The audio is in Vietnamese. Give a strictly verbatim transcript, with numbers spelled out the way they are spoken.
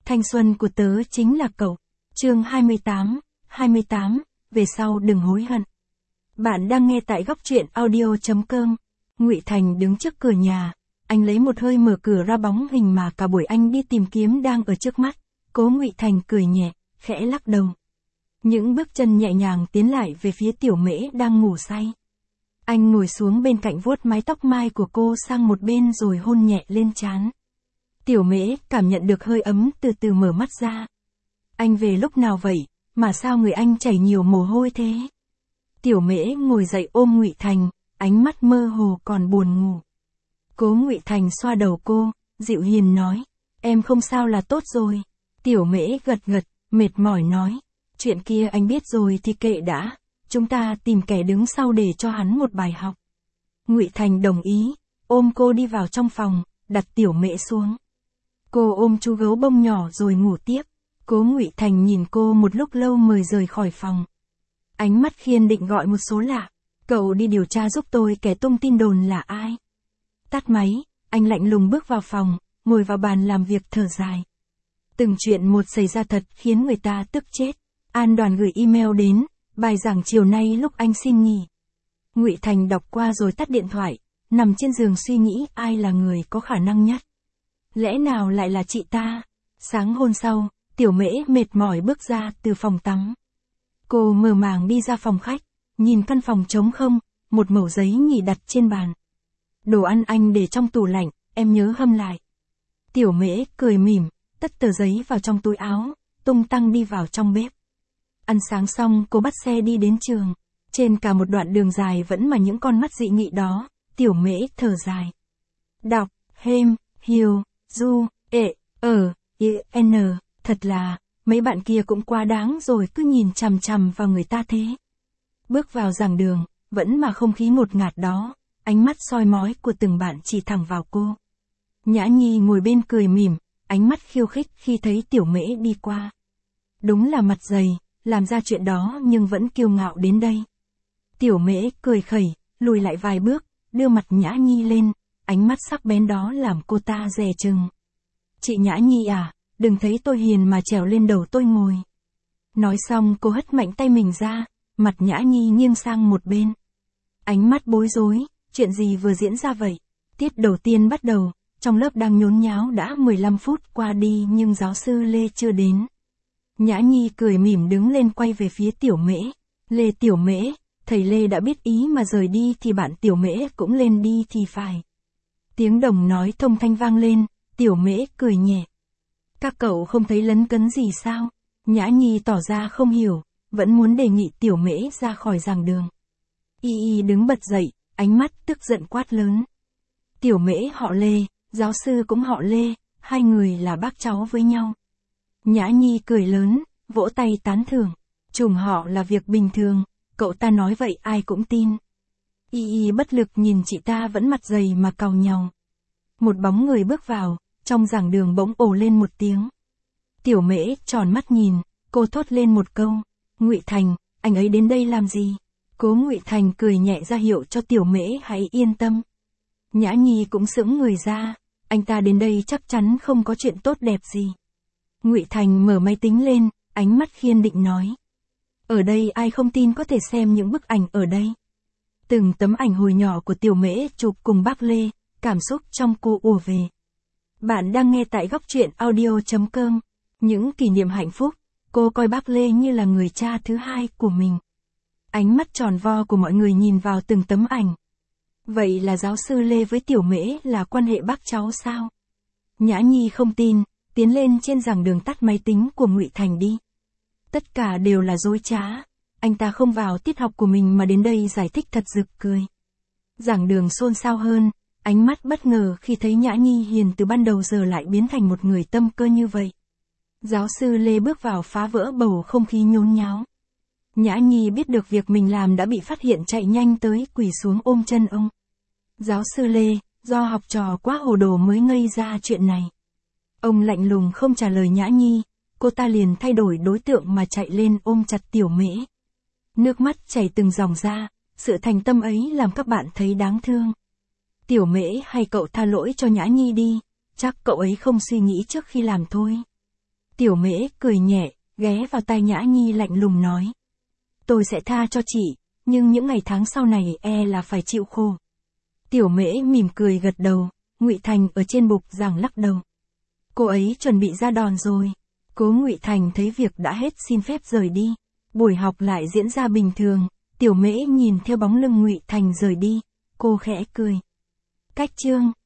Thanh xuân của tớ chính là cậu. Chương hai mươi tám, hai mươi tám, về sau đừng hối hận. Bạn đang nghe tại góc truyện audio chấm com. Ngụy Thành đứng trước cửa nhà, anh lấy một hơi mở cửa ra bóng hình mà cả buổi anh đi tìm kiếm đang ở trước mắt. Cố Ngụy Thành cười nhẹ, khẽ lắc đầu. Những bước chân nhẹ nhàng tiến lại về phía Tiểu Mễ đang ngủ say. Anh ngồi xuống bên cạnh vuốt mái tóc mai của cô sang một bên rồi hôn nhẹ lên trán. Tiểu Mễ cảm nhận được hơi ấm từ từ mở mắt ra. Anh về lúc nào vậy, mà sao người anh chảy nhiều mồ hôi thế? Tiểu Mễ ngồi dậy ôm Ngụy Thành, ánh mắt mơ hồ còn buồn ngủ. Cố Ngụy Thành xoa đầu cô, dịu hiền nói, em không sao là tốt rồi. Tiểu Mễ gật gật, mệt mỏi nói, chuyện kia anh biết rồi thì kệ đã, chúng ta tìm kẻ đứng sau để cho hắn một bài học. Ngụy Thành đồng ý, ôm cô đi vào trong phòng, đặt Tiểu Mễ xuống. Cô ôm chú gấu bông nhỏ rồi ngủ tiếp. Cố Ngụy Thành nhìn cô một lúc lâu mới rời khỏi phòng. Ánh mắt khiên định gọi một số lạ. Cậu đi điều tra giúp tôi kẻ tung tin đồn là ai. Tắt máy, anh lạnh lùng bước vào phòng, ngồi vào bàn làm việc thở dài. Từng chuyện một xảy ra thật khiến người ta tức chết. An Đoàn gửi email đến, bài giảng chiều nay lúc anh xin nghỉ. Ngụy Thành đọc qua rồi tắt điện thoại, nằm trên giường suy nghĩ ai là người có khả năng nhất. Lẽ nào lại là chị ta? Sáng hôm sau, Tiểu Mễ mệt mỏi bước ra từ phòng tắm. Cô mơ màng đi ra phòng khách, nhìn căn phòng trống không, một mẩu giấy nghỉ đặt trên bàn. Đồ ăn anh để trong tủ lạnh, em nhớ hâm lại. Tiểu Mễ cười mỉm, tất tờ giấy vào trong túi áo, tung tăng đi vào trong bếp. Ăn sáng xong cô bắt xe đi đến trường. Trên cả một đoạn đường dài vẫn mà những con mắt dị nghị đó, Tiểu Mễ thở dài. Đọc, hêm, hiều, du, ệ, ở, i, n, thật là, mấy bạn kia cũng quá đáng rồi cứ nhìn chằm chằm vào người ta thế. Bước vào giảng đường, vẫn mà không khí ngột ngạt đó, ánh mắt soi mói của từng bạn chỉ thẳng vào cô. Nhã Nhi ngồi bên cười mỉm, ánh mắt khiêu khích khi thấy Tiểu Mễ đi qua. Đúng là mặt dày, làm ra chuyện đó nhưng vẫn kiêu ngạo đến đây. Tiểu Mễ cười khẩy, lùi lại vài bước, đưa mặt Nhã Nhi lên, ánh mắt sắc bén đó làm cô ta dè chừng. Chị Nhã Nhi à, đừng thấy tôi hiền mà trèo lên đầu tôi ngồi. Nói xong cô hất mạnh tay mình ra, mặt Nhã Nhi nghiêng sang một bên. Ánh mắt bối rối, chuyện gì vừa diễn ra vậy? Tiết đầu tiên bắt đầu, trong lớp đang nhốn nháo đã mười lăm phút qua đi nhưng giáo sư Lê chưa đến. Nhã Nhi cười mỉm đứng lên quay về phía Tiểu Mễ. Lê Tiểu Mễ, thầy Lê đã biết ý mà rời đi thì bạn Tiểu Mễ cũng lên đi thì phải. Tiếng đồng nói thông thanh vang lên, Tiểu Mễ cười nhẹ. Các cậu không thấy lấn cấn gì sao? Nhã Nhi tỏ ra không hiểu, vẫn muốn đề nghị Tiểu Mễ ra khỏi giảng đường. Y Y đứng bật dậy, ánh mắt tức giận quát lớn. Tiểu Mễ họ Lê, giáo sư cũng họ Lê, hai người là bác cháu với nhau. Nhã Nhi cười lớn, vỗ tay tán thưởng. Trùng họ là việc bình thường, cậu ta nói vậy ai cũng tin. Y Y bất lực nhìn chị ta vẫn mặt dày mà càu nhàu. Một bóng người bước vào, trong giảng đường bỗng ồ lên một tiếng. Tiểu Mễ tròn mắt nhìn, cô thốt lên một câu. Ngụy Thành, anh ấy đến đây làm gì? Cố Ngụy Thành cười nhẹ ra hiệu cho Tiểu Mễ hãy yên tâm. Nhã Nhi cũng sững người ra, anh ta đến đây chắc chắn không có chuyện tốt đẹp gì. Ngụy Thành mở máy tính lên, ánh mắt khiên định nói. Ở đây ai không tin có thể xem những bức ảnh ở đây. Từng tấm ảnh hồi nhỏ của Tiểu Mễ chụp cùng bác Lê, cảm xúc trong cô ùa về. Bạn đang nghe tại góc truyện audio chấm com. Những kỷ niệm hạnh phúc, cô coi bác Lê như là người cha thứ hai của mình. Ánh mắt tròn vo của mọi người nhìn vào từng tấm ảnh. Vậy là giáo sư Lê với Tiểu Mễ là quan hệ bác cháu sao? Nhã Nhi không tin, tiến lên trên giảng đường tắt máy tính của Ngụy Thành đi. Tất cả đều là dối trá, anh ta không vào tiết học của mình mà đến đây giải thích thật rực cười. Giảng đường xôn xao hơn, ánh mắt bất ngờ khi thấy Nhã Nhi hiền từ ban đầu giờ lại biến thành một người tâm cơ như vậy. Giáo sư Lê bước vào phá vỡ bầu không khí nhốn nháo. Nhã Nhi biết được việc mình làm đã bị phát hiện chạy nhanh tới quỳ xuống ôm chân ông. Giáo sư Lê, do học trò quá hồ đồ mới ngây ra chuyện này. Ông lạnh lùng không trả lời Nhã Nhi, cô ta liền thay đổi đối tượng mà chạy lên ôm chặt Tiểu Mễ. Nước mắt chảy từng dòng ra, sự thành tâm ấy làm các bạn thấy đáng thương. Tiểu Mễ hay cậu tha lỗi cho Nhã Nhi đi, chắc cậu ấy không suy nghĩ trước khi làm thôi. Tiểu Mễ cười nhẹ, ghé vào tai Nhã Nhi lạnh lùng nói. Tôi sẽ tha cho chị, nhưng những ngày tháng sau này e là phải chịu khổ. Tiểu Mễ mỉm cười gật đầu, Ngụy Thành ở trên bục giảng lắc đầu. Cô ấy chuẩn bị ra đòn rồi. Cố Ngụy Thành thấy việc đã hết xin phép rời đi. Buổi học lại diễn ra bình thường, Tiểu Mễ nhìn theo bóng lưng Ngụy Thành rời đi, cô khẽ cười. Cách chương